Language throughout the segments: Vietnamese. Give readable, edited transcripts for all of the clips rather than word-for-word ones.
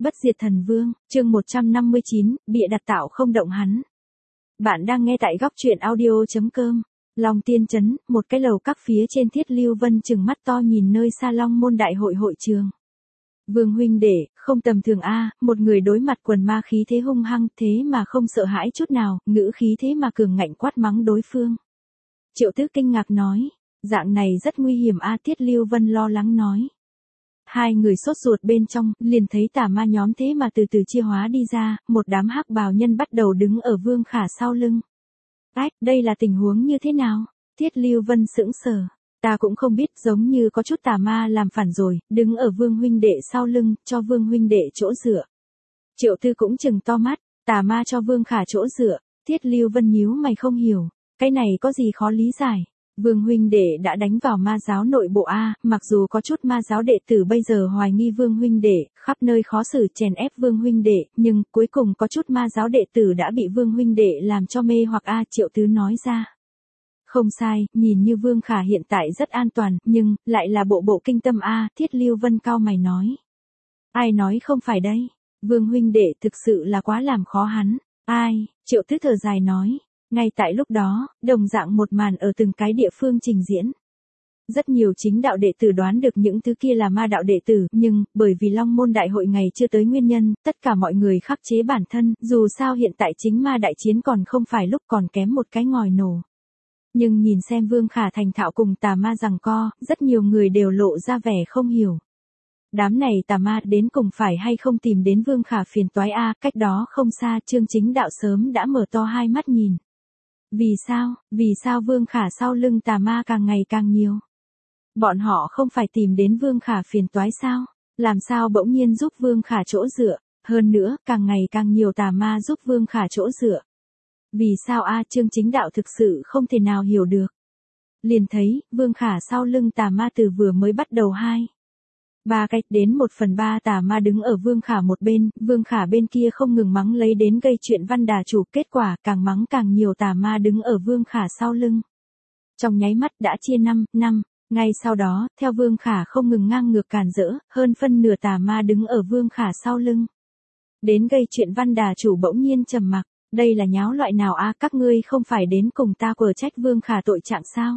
Bất diệt thần vương, chương 159, bịa đặt tạo không động hắn. Bạn đang nghe tại góc truyện audio.com. Long Tiên Trấn, một cái lầu các phía trên Thiết Lưu Vân trừng mắt to nhìn nơi xa Long Môn Đại hội hội trường. Vương huynh đệ, không tầm thường a, một người đối mặt quần ma khí thế hung hăng thế mà không sợ hãi chút nào, ngữ khí thế mà cường ngạnh quát mắng đối phương. Triệu Tứ kinh ngạc nói, dạng này rất nguy hiểm a, Thiết Lưu Vân lo lắng nói. Hai người sốt ruột bên trong, liền thấy tà ma nhóm thế mà từ từ chia hóa đi ra, một đám hắc bào nhân bắt đầu đứng ở Vương Khả sau lưng. Đây là tình huống như thế nào? Thiết Lưu Vân sững sờ. Ta cũng không biết, giống như có chút tà ma làm phản rồi, đứng ở Vương huynh đệ sau lưng, cho Vương huynh đệ chỗ dựa. Triệu Tư cũng chừng to mắt, tà ma cho Vương Khả chỗ dựa, Thiết Lưu Vân nhíu mày không hiểu, cái này có gì khó lý giải. Vương huynh đệ đã đánh vào ma giáo nội bộ a, mặc dù có chút ma giáo đệ tử bây giờ hoài nghi Vương huynh đệ, khắp nơi khó xử chèn ép Vương huynh đệ, nhưng cuối cùng có chút ma giáo đệ tử đã bị Vương huynh đệ làm cho mê hoặc a, Triệu Tứ nói ra. Không sai, nhìn như Vương Khả hiện tại rất an toàn, nhưng lại là bộ kinh tâm a, Thiết Lưu Vân cao mày nói. Ai nói không phải đây? Vương huynh đệ thực sự là quá làm khó hắn. Ai? Triệu Tứ thở dài nói. Ngay tại lúc đó, đồng dạng một màn ở từng cái địa phương trình diễn. Rất nhiều chính đạo đệ tử đoán được những thứ kia là ma đạo đệ tử, nhưng, bởi vì Long Môn Đại hội ngày chưa tới nguyên nhân, tất cả mọi người khắc chế bản thân, dù sao hiện tại chính ma đại chiến còn không phải lúc còn kém một cái ngòi nổ. Nhưng nhìn xem Vương Khả thành thạo cùng tà ma giằng co, rất nhiều người đều lộ ra vẻ không hiểu. Đám này tà ma đến cùng phải hay không tìm đến Vương Khả phiền toái a, cách đó không xa Trương Chính Đạo sớm đã mở to hai mắt nhìn. Vì sao Vương Khả sau lưng tà ma càng ngày càng nhiều? Bọn họ không phải tìm đến Vương Khả phiền toái sao? Làm sao bỗng nhiên giúp Vương Khả chỗ dựa? Hơn nữa, càng ngày càng nhiều tà ma giúp Vương Khả chỗ dựa. Vì sao a, Trương Chính Đạo thực sự không thể nào hiểu được. Liền thấy, Vương Khả sau lưng tà ma từ vừa mới bắt đầu 3 cách đến 1/3 tà ma đứng ở Vương Khả một bên, Vương Khả bên kia không ngừng mắng lấy đến gây chuyện Văn Đà chủ, kết quả càng mắng càng nhiều tà ma đứng ở Vương Khả sau lưng. Trong nháy mắt đã chia 5, ngay sau đó, theo Vương Khả không ngừng ngang ngược càn rỡ, hơn phân nửa tà ma đứng ở Vương Khả sau lưng. Đến gây chuyện Văn Đà chủ bỗng nhiên trầm mặc, đây là nháo loại nào a, các ngươi không phải đến cùng ta quở trách Vương Khả tội trạng sao?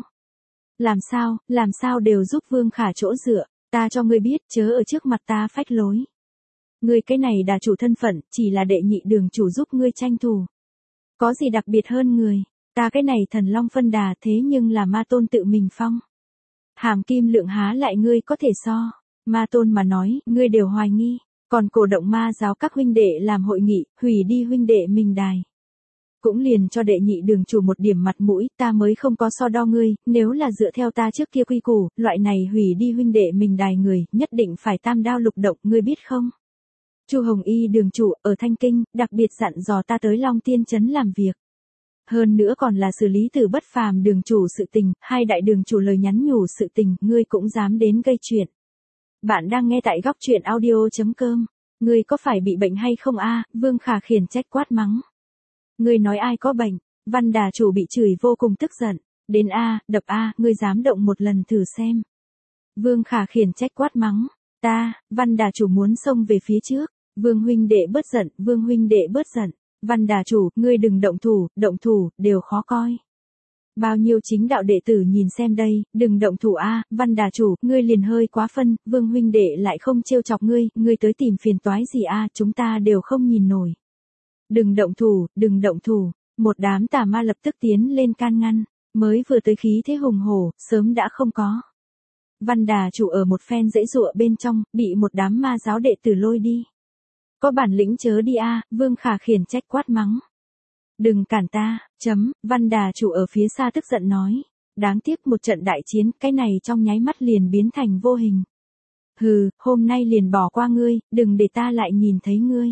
Làm sao đều giúp Vương Khả chỗ dựa. Ta cho ngươi biết, chớ ở trước mặt ta phách lối. Ngươi cái này đà chủ thân phận, chỉ là đệ nhị đường chủ giúp ngươi tranh thủ. Có gì đặc biệt hơn người, ta cái này thần long phân đà thế nhưng là ma tôn tự mình phong. Hàm kim lượng há lại ngươi có thể so. Ma tôn mà nói, ngươi đều hoài nghi, còn cổ động ma giáo các huynh đệ làm hội nghị, hủy đi huynh đệ mình đài. Cũng liền cho đệ nhị đường chủ một điểm mặt mũi, ta mới không có so đo ngươi, nếu là dựa theo ta trước kia quy củ, loại này hủy đi huynh đệ mình đài người, nhất định phải tam đao lục độc, ngươi biết không? Chu Hồng Y đường chủ, ở Thanh Kinh, đặc biệt dặn dò ta tới Long Tiên Trấn làm việc. Hơn nữa còn là xử lý từ Bất Phàm đường chủ sự tình, hai đại đường chủ lời nhắn nhủ sự tình, ngươi cũng dám đến gây chuyện. Bạn đang nghe tại góc truyện audio.com, ngươi có phải bị bệnh hay không a? Vương Khả khiển trách quát mắng. Ngươi nói ai có bệnh? Văn Đà chủ bị chửi vô cùng tức giận. Đến a, đập a, ngươi dám động một lần thử xem. Vương Khả khiển trách quát mắng. Văn Đà chủ muốn xông về phía trước. Vương huynh đệ bớt giận, Vương huynh đệ bớt giận. Văn Đà chủ, ngươi đừng động thủ, đều khó coi. Bao nhiêu chính đạo đệ tử nhìn xem đây, đừng động thủ a, Văn Đà chủ, ngươi liền hơi quá phân, Vương huynh đệ lại không trêu chọc ngươi tới tìm phiền toái gì a, chúng ta đều không nhìn nổi. Đừng động thủ, một đám tà ma lập tức tiến lên can ngăn, mới vừa tới khí thế hùng hổ, sớm đã không có. Văn Đà chủ ở một phen dãy dụa bên trong, bị một đám ma giáo đệ tử lôi đi. Có bản lĩnh chớ đi a, Vương Khả khiển trách quát mắng. Đừng cản ta, Văn Đà chủ ở phía xa tức giận nói. Đáng tiếc một trận đại chiến, cái này trong nháy mắt liền biến thành vô hình. Hừ, hôm nay liền bỏ qua ngươi, đừng để ta lại nhìn thấy ngươi.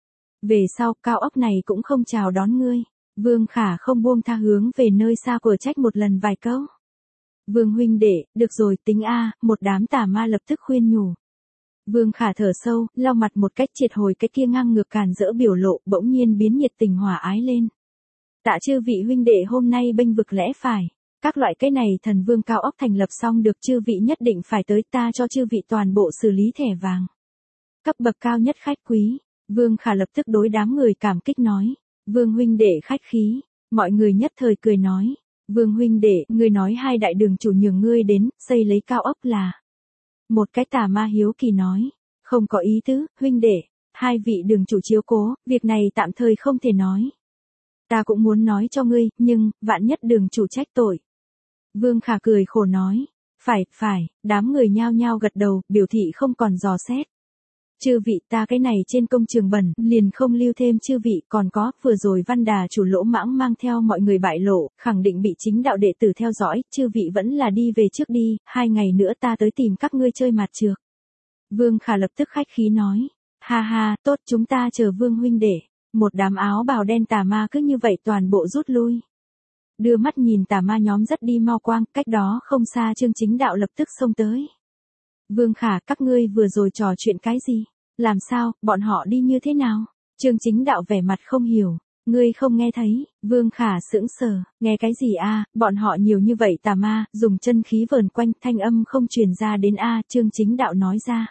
Về sau, cao ốc này cũng không chào đón ngươi. Vương Khả không buông tha hướng về nơi xa của trách một lần vài câu. Vương huynh đệ, được rồi tính a, một đám tà ma lập tức khuyên nhủ. Vương Khả thở sâu, lau mặt một cách triệt hồi cái kia ngang ngược càn rỡ biểu lộ, bỗng nhiên biến nhiệt tình hòa ái lên. Tạ chư vị huynh đệ hôm nay bênh vực lẽ phải. Các loại cái này thần vương cao ốc thành lập xong được chư vị nhất định phải tới, ta cho chư vị toàn bộ xử lý thẻ vàng. Cấp bậc cao nhất khách quý. Vương Khả lập tức đối đám người cảm kích nói. Vương huynh đệ khách khí. Mọi người nhất thời cười nói. Vương huynh đệ, ngươi nói hai đại đường chủ nhường ngươi đến, xây lấy cao ốc là. Một cái tà ma hiếu kỳ nói. Không có ý tứ, huynh đệ. Hai vị đường chủ chiếu cố, việc này tạm thời không thể nói. Ta cũng muốn nói cho ngươi, nhưng, vạn nhất đường chủ trách tội. Vương Khả cười khổ nói. Phải, đám người nhao nhao gật đầu, biểu thị không còn dò xét. Chư vị, ta cái này trên công trường bẩn, liền không lưu thêm chư vị, còn có, vừa rồi Văn Đà chủ lỗ mãng mang theo mọi người bại lộ, khẳng định bị chính đạo đệ tử theo dõi, chư vị vẫn là đi về trước đi, 2 ngày nữa ta tới tìm các ngươi chơi mặt trược. Vương Khả lập tức khách khí nói. Ha, tốt, chúng ta chờ Vương huynh đệ. Một đám áo bào đen tà ma cứ như vậy toàn bộ rút lui. Đưa mắt nhìn tà ma nhóm rất đi mau quang, cách đó không xa Trương Chính Đạo lập tức xông tới. Vương Khả, các ngươi vừa rồi trò chuyện cái gì? Làm sao, bọn họ đi như thế nào? Trương Chính Đạo vẻ mặt không hiểu. Ngươi không nghe thấy? Vương Khả sững sờ, nghe cái gì a? Bọn họ nhiều như vậy tà ma, dùng chân khí vờn quanh, thanh âm không truyền ra đến a. Trương Chính Đạo nói ra.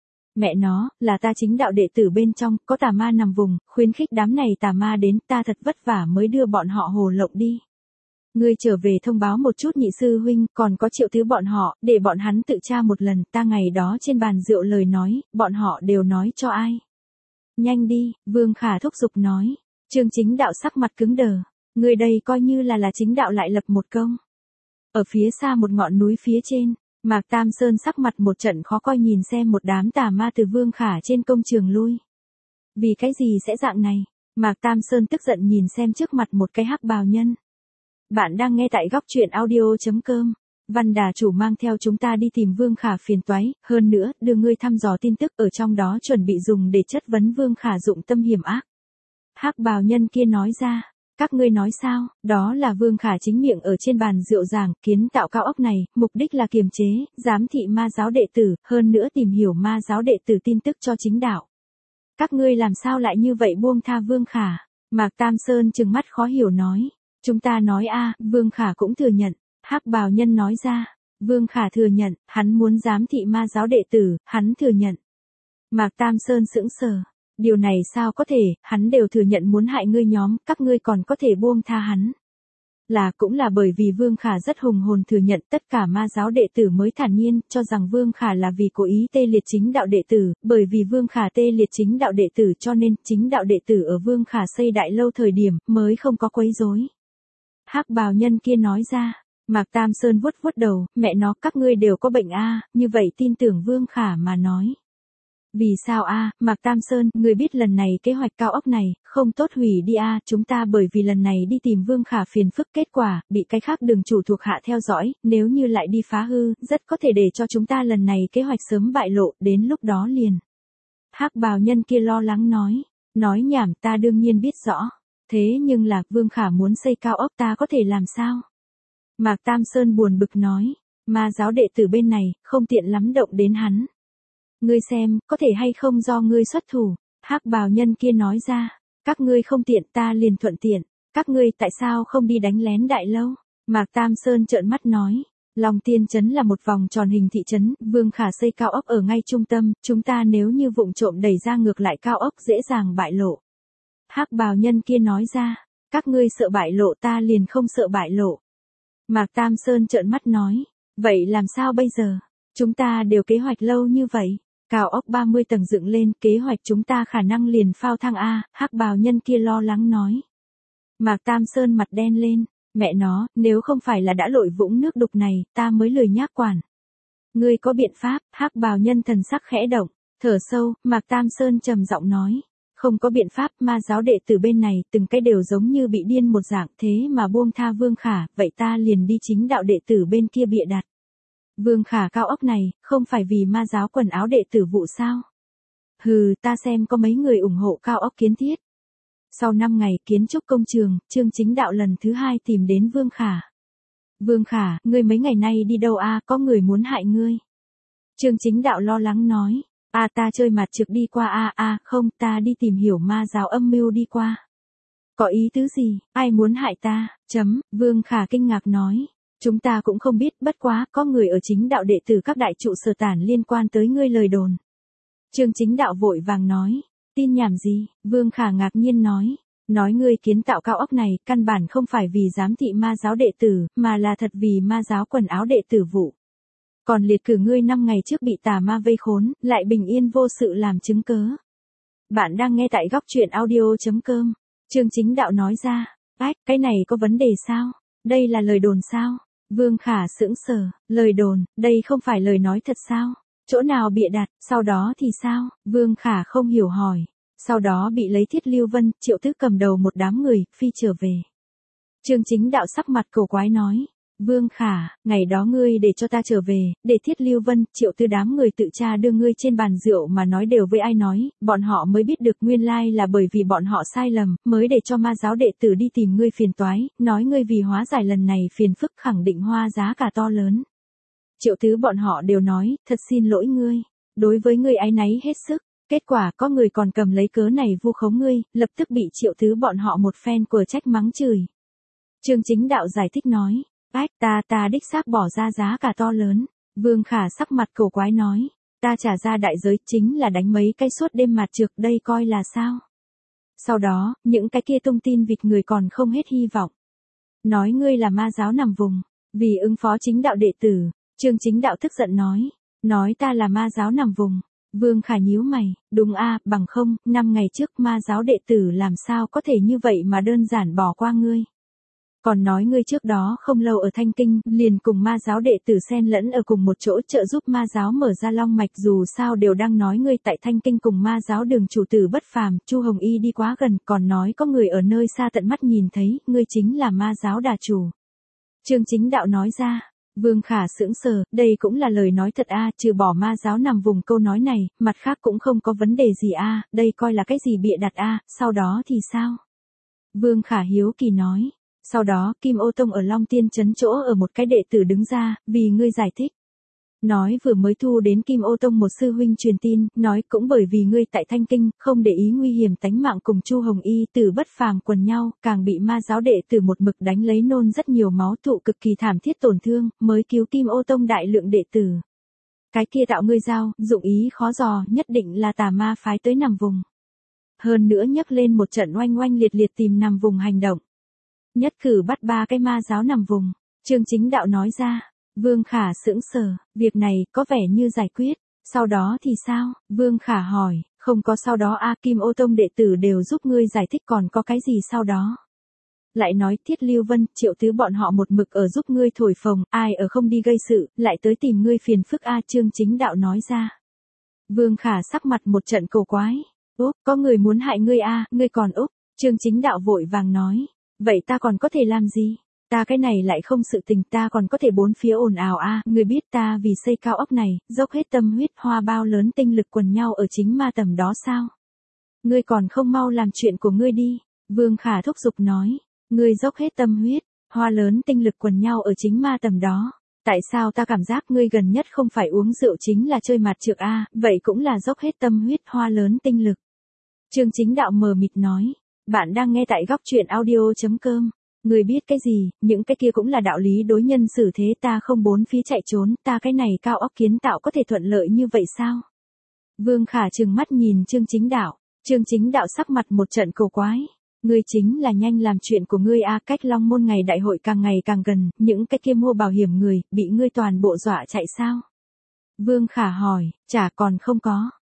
Mẹ nó, là ta chính đạo đệ tử bên trong, có tà ma nằm vùng, khuyến khích đám này tà ma đến, ta thật vất vả mới đưa bọn họ hồ lộng đi. Ngươi trở về thông báo một chút nhị sư huynh, còn có Triệu Tứ bọn họ, để bọn hắn tự tra một lần, ta ngày đó trên bàn rượu lời nói, bọn họ đều nói cho ai. Nhanh đi, Vương Khả thúc giục nói. Trương Chính Đạo sắc mặt cứng đờ. Người đây coi như là chính đạo lại lập một công. Ở phía xa một ngọn núi phía trên, Mạc Tam Sơn sắc mặt một trận khó coi nhìn xem một đám tà ma từ Vương Khả trên công trường lui. Vì cái gì sẽ dạng này? Mạc Tam Sơn tức giận nhìn xem trước mặt một cái hắc bào nhân. Bạn đang nghe tại góc truyện audio.com. Văn Đà chủ mang theo chúng ta đi tìm Vương Khả phiền toái, hơn nữa, đưa ngươi thăm dò tin tức ở trong đó chuẩn bị dùng để chất vấn Vương Khả dụng tâm hiểm ác. Hắc bào nhân kia nói ra, các ngươi nói sao, đó là Vương Khả chính miệng ở trên bàn rượu giảng, kiến tạo cao ốc này, mục đích là kiềm chế, giám thị ma giáo đệ tử, hơn nữa tìm hiểu ma giáo đệ tử tin tức cho chính đạo. Các ngươi làm sao lại như vậy buông tha Vương Khả? Mạc Tam Sơn trừng mắt khó hiểu nói. Chúng ta nói Vương Khả cũng thừa nhận. Hắc bào nhân nói ra. Vương Khả thừa nhận, hắn muốn giám thị ma giáo đệ tử, hắn thừa nhận. Mạc Tam Sơn sững sờ. Điều này sao có thể, hắn đều thừa nhận muốn hại ngươi nhóm, các ngươi còn có thể buông tha hắn. Cũng là bởi vì Vương Khả rất hùng hồn thừa nhận tất cả ma giáo đệ tử mới thản nhiên, cho rằng Vương Khả là vì cố ý tê liệt chính đạo đệ tử, bởi vì Vương Khả tê liệt chính đạo đệ tử cho nên chính đạo đệ tử ở Vương Khả xây đại lâu thời điểm mới không có quấy rối. Hắc bào nhân kia nói ra. Mạc Tam Sơn vuốt đầu, mẹ nó các ngươi đều có bệnh như vậy tin tưởng Vương Khả mà nói. Vì sao Mạc Tam Sơn, ngươi biết lần này kế hoạch cao ốc này, không tốt hủy đi chúng ta bởi vì lần này đi tìm Vương Khả phiền phức kết quả, bị cái khác đường chủ thuộc hạ theo dõi, nếu như lại đi phá hư, rất có thể để cho chúng ta lần này kế hoạch sớm bại lộ, đến lúc đó liền. Hắc bào nhân kia lo lắng nói nhảm ta đương nhiên biết rõ, thế nhưng là Vương Khả muốn xây cao ốc ta có thể làm sao? Mạc Tam Sơn buồn bực nói, ma giáo đệ tử bên này, không tiện lắm động đến hắn. Ngươi xem, có thể hay không do ngươi xuất thủ, hắc bào nhân kia nói ra, các ngươi không tiện ta liền thuận tiện, các ngươi tại sao không đi đánh lén đại lâu? Mạc Tam Sơn trợn mắt nói, Long Tiên trấn là một vòng tròn hình thị trấn, Vương Khả xây cao ốc ở ngay trung tâm, chúng ta nếu như vụng trộm đẩy ra ngược lại cao ốc dễ dàng bại lộ. Hắc bào nhân kia nói ra, các ngươi sợ bại lộ ta liền không sợ bại lộ. Mạc Tam Sơn trợn mắt nói, vậy làm sao bây giờ? Chúng ta đều kế hoạch lâu như vậy. Cao ốc 30 tầng dựng lên, kế hoạch chúng ta khả năng liền phao thang hắc bào nhân kia lo lắng nói. Mạc Tam Sơn mặt đen lên, mẹ nó, nếu không phải là đã lội vũng nước đục này, ta mới lười nhác quản. Ngươi có biện pháp, hắc bào nhân thần sắc khẽ động, thở sâu, Mạc Tam Sơn trầm giọng nói. Không có biện pháp, ma giáo đệ tử bên này, từng cái đều giống như bị điên một dạng, thế mà buông tha Vương Khả, vậy ta liền đi chính đạo đệ tử bên kia bịa đặt. Vương Khả cao ốc này, không phải vì ma giáo quần áo đệ tử vụ sao? Hừ, ta xem có mấy người ủng hộ cao ốc kiến thiết. Sau 5 ngày kiến trúc công trường, Trương Chính Đạo lần thứ 2 tìm đến Vương Khả. Vương Khả, ngươi mấy ngày nay đi đâu có người muốn hại ngươi. Trương Chính Đạo lo lắng nói, ta chơi mặt trược đi qua không, ta đi tìm hiểu ma giáo âm mưu đi qua. Có ý tứ gì, ai muốn hại ta, Vương Khả kinh ngạc nói. Chúng ta cũng không biết, bất quá, có người ở chính đạo đệ tử các đại trụ sở tản liên quan tới ngươi lời đồn. Trương Chính Đạo vội vàng nói, tin nhảm gì, Vương Khả ngạc nhiên nói ngươi kiến tạo cao ốc này, căn bản không phải vì giám thị ma giáo đệ tử, mà là thật vì ma giáo quần áo đệ tử vụ. Còn liệt cử ngươi 5 ngày trước bị tà ma vây khốn, lại bình yên vô sự làm chứng cớ. Bạn đang nghe tại góc truyện audio.com. Trương Chính Đạo nói ra, ách, cái này có vấn đề sao? Đây là lời đồn sao? Vương Khả sững sờ, lời đồn, đây không phải lời nói thật sao? Chỗ nào bịa đặt, sau đó thì sao? Vương Khả không hiểu hỏi. Sau đó bị lấy Thiết Lưu Vân, Triệu Tứ cầm đầu một đám người, phi trở về. Trương Chính Đạo sắc mặt cổ quái nói, Vương Khả, ngày đó ngươi để cho ta trở về, để Thiết Lưu Vân, Triệu Tứ đám người tự tra đưa ngươi trên bàn rượu mà nói đều với ai nói, bọn họ mới biết được nguyên lai là bởi vì bọn họ sai lầm, mới để cho ma giáo đệ tử đi tìm ngươi phiền toái, nói ngươi vì hóa giải lần này phiền phức khẳng định hoa giá cả to lớn. Triệu Tứ bọn họ đều nói, thật xin lỗi ngươi, đối với ngươi áy náy hết sức. Kết quả có người còn cầm lấy cớ này vu khống ngươi, lập tức bị Triệu Tứ bọn họ một phen của trách mắng chửi. Trương Chính Đạo giải thích nói, ách, ta đích xác bỏ ra giá cả to lớn. Vương Khả sắc mặt cổ quái nói, ta trả ra đại giới chính là đánh mấy cái suốt đêm mạt trược, đây coi là sao? Sau đó, những cái kia tung tin vịt người còn không hết hy vọng. Nói ngươi là ma giáo nằm vùng, vì ứng phó Chính Đạo đệ tử. Trương Chính Đạo tức giận nói ta là ma giáo nằm vùng. Vương Khả nhíu mày, đúng a, bằng không, 5 ngày trước ma giáo đệ tử làm sao có thể như vậy mà đơn giản bỏ qua ngươi. Còn nói ngươi trước đó không lâu ở Thanh Kinh, liền cùng ma giáo đệ tử xen lẫn ở cùng một chỗ trợ giúp ma giáo mở ra long mạch, dù sao đều đang nói ngươi tại Thanh Kinh cùng ma giáo đường chủ tử bất phàm, Chu Hồng Y đi quá gần, còn nói có người ở nơi xa tận mắt nhìn thấy, ngươi chính là ma giáo đà chủ. Trương Chính Đạo nói ra. Vương Khả sững sờ, đây cũng là lời nói thật a, trừ bỏ ma giáo nằm vùng câu nói này, mặt khác cũng không có vấn đề gì a, đây coi là cái gì bịa đặt a, sau đó thì sao? Vương Khả hiếu kỳ nói, sau đó Kim Ô Tông ở Long Tiên trấn chỗ ở một cái đệ tử đứng ra, vì ngươi giải thích. Nói vừa mới thu đến Kim Ô Tông một sư huynh truyền tin, nói cũng bởi vì ngươi tại Thanh Kinh, không để ý nguy hiểm tánh mạng cùng Chu Hồng Y tử bất phàm quần nhau, càng bị ma giáo đệ tử một mực đánh lấy nôn rất nhiều máu tụ cực kỳ thảm thiết tổn thương, mới cứu Kim Ô Tông đại lượng đệ tử. Cái kia tạo ngươi giao, dụng ý khó dò, nhất định là tà ma phái tới nằm vùng. Hơn nữa nhấc lên một trận oanh oanh liệt liệt tìm nằm vùng hành động. Nhất cử bắt 3 cái ma giáo nằm vùng. Trương Chính Đạo nói ra. Vương Khả sững sờ, việc này có vẻ như giải quyết, sau đó thì sao? Vương Khả hỏi, không có sau đó a, Kim Ô Tông đệ tử đều giúp ngươi giải thích, còn có cái gì sau đó? Lại nói Thiết Lưu Vân, Triệu Tứ bọn họ một mực ở giúp ngươi thổi phồng, ai ở không đi gây sự, lại tới tìm ngươi phiền phức a, Trương Chính Đạo nói ra. Vương Khả sắc mặt một trận cổ quái, úp, có người muốn hại ngươi a, ngươi còn úp, Trương Chính Đạo vội vàng nói, vậy ta còn có thể làm gì? Ta cái này lại không sự tình, ta còn có thể bốn phía ồn ào a, ngươi biết ta vì xây cao ốc này, dốc hết tâm huyết hoa bao lớn tinh lực quần nhau ở chính ma tầm đó sao? Ngươi còn không mau làm chuyện của ngươi đi, Vương Khả thúc giục nói, ngươi dốc hết tâm huyết, hoa lớn tinh lực quần nhau ở chính ma tầm đó. Tại sao ta cảm giác ngươi gần nhất không phải uống rượu chính là chơi mạt trược a, vậy cũng là dốc hết tâm huyết hoa lớn tinh lực. Trương Chính Đạo mờ mịt nói, bạn đang nghe tại góc truyện audio.com. Người biết cái gì, những cái kia cũng là đạo lý đối nhân xử thế, ta không bốn phía chạy trốn, ta cái này cao ốc kiến tạo có thể thuận lợi như vậy sao? Vương Khả trừng mắt nhìn Trương Chính Đạo, Trương Chính Đạo sắc mặt một trận cổ quái. Ngươi chính là nhanh làm chuyện của ngươi a, cách Long Môn ngày đại hội càng ngày càng gần, những cái kia mua bảo hiểm người, bị ngươi toàn bộ dọa chạy sao? Vương Khả hỏi, chả còn không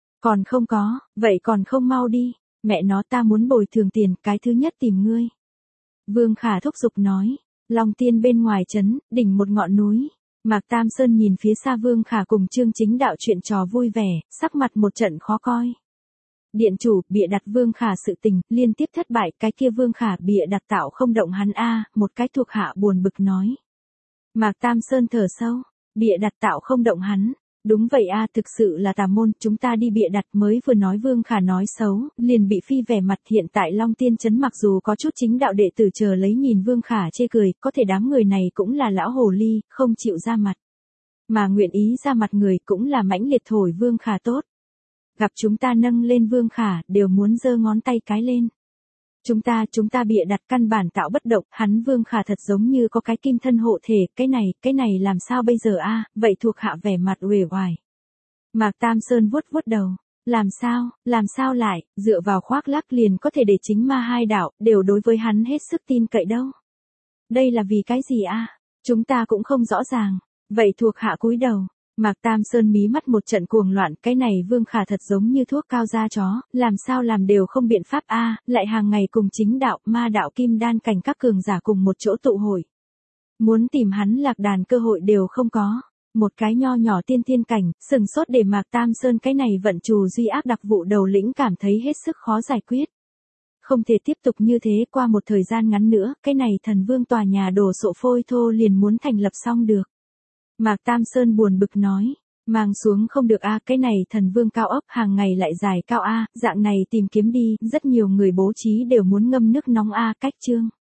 có, vậy còn không mau đi, mẹ nó ta muốn bồi thường tiền, cái thứ nhất tìm ngươi. Vương Khả thúc giục nói, Long Tiên bên ngoài trấn, đỉnh một ngọn núi. Mạc Tam Sơn nhìn phía xa Vương Khả cùng Trương Chính Đạo chuyện trò vui vẻ, sắc mặt một trận khó coi. Điện chủ, bịa đặt Vương Khả sự tình, liên tiếp thất bại, cái kia Vương Khả bịa đặt tạo không động hắn a, một cái thuộc hạ buồn bực nói. Mạc Tam Sơn thở sâu, bịa đặt tạo không động hắn. Đúng vậy a, thực sự là tà môn, chúng ta đi bịa đặt, mới vừa nói Vương Khả nói xấu, liền bị phi vẻ mặt. Hiện tại Long Tiên trấn mặc dù có chút chính đạo đệ tử chờ lấy nhìn Vương Khả chê cười, có thể đám người này cũng là lão hồ ly, không chịu ra mặt. Mà nguyện ý ra mặt người cũng là mãnh liệt thổi Vương Khả tốt. Gặp chúng ta nâng lên Vương Khả, đều muốn giơ ngón tay cái lên. Chúng ta bịa đặt căn bản tạo bất động, hắn Vương Khả thật giống như có cái kim thân hộ thể, cái này làm sao bây giờ a? Vậy thuộc hạ vẻ mặt uể oải. Mạc Tam Sơn vuốt vuốt đầu, làm sao lại, dựa vào khoác lác liền có thể để chính ma hai đạo, đều đối với hắn hết sức tin cậy đâu. Đây là vì cái gì a? Chúng ta cũng không rõ ràng. Vậy thuộc hạ cúi đầu. Mạc Tam Sơn mí mắt một trận cuồng loạn, cái này Vương Khả thật giống như thuốc cao da chó, làm sao làm đều không biện pháp a, lại hàng ngày cùng chính đạo, ma đạo kim đan cảnh các cường giả cùng một chỗ tụ hội. Muốn tìm hắn lạc đàn cơ hội đều không có. Một cái nho nhỏ tiên thiên cảnh, sừng sốt để Mạc Tam Sơn cái này vận trù duy ác đặc vụ đầu lĩnh cảm thấy hết sức khó giải quyết. Không thể tiếp tục như thế, qua một thời gian ngắn nữa, cái này thần vương tòa nhà đổ sộ phôi thô liền muốn thành lập xong được. Mạc Tam Sơn buồn bực nói, mang xuống không được a, cái này thần vương cao ốc hàng ngày lại dài cao a, dạng này tìm kiếm đi, rất nhiều người bố trí đều muốn ngâm nước nóng a, cách chương.